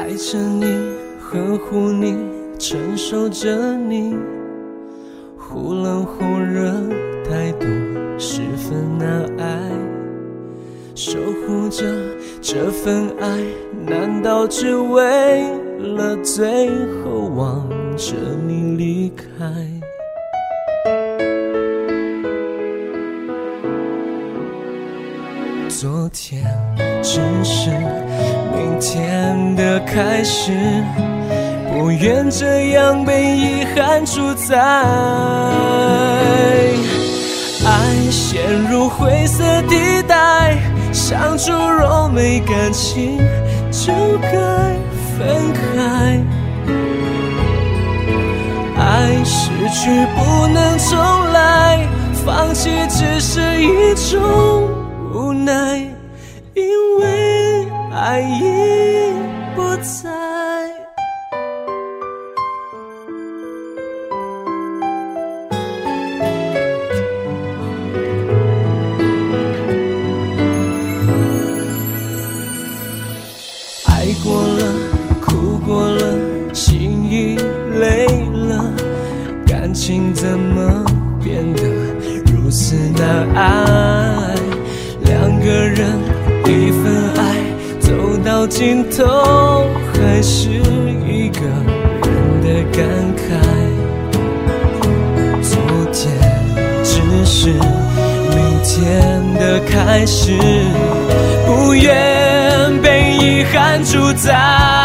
爱着你，呵护你，承受着你，忽冷忽热，态度十分难挨，守护着这份爱，难道只为了最后望着你离开？昨天只是明天的开始，不愿这样被遗憾主宰。爱陷入灰色地带，像猪肉没感情就该分开。爱失去不能重来，放弃只是一种无奈，因为爱已不在。爱过了，哭过了，心已累了，感情怎么变得如此难挨？两个人一份爱，走到尽头还是一个人的感慨。昨天只是明天的开始，不愿被遗憾主宰。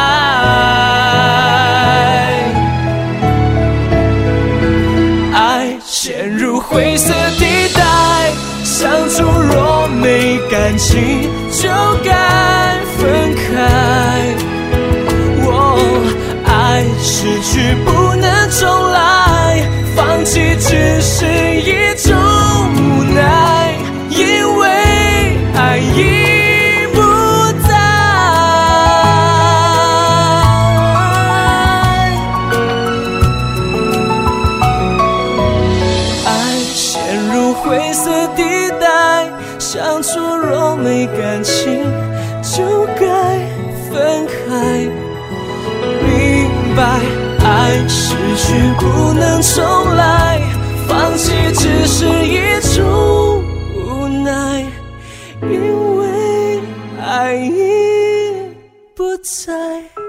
爱陷入灰色地带，像猪若没感情就该分开。爱失去不能重来，放弃只是一种无奈，因为爱已不在。爱陷入灰色地带，像猪肉没感情就该分开。明白爱失去不能重来，放弃只是一种无奈，因为爱已不在。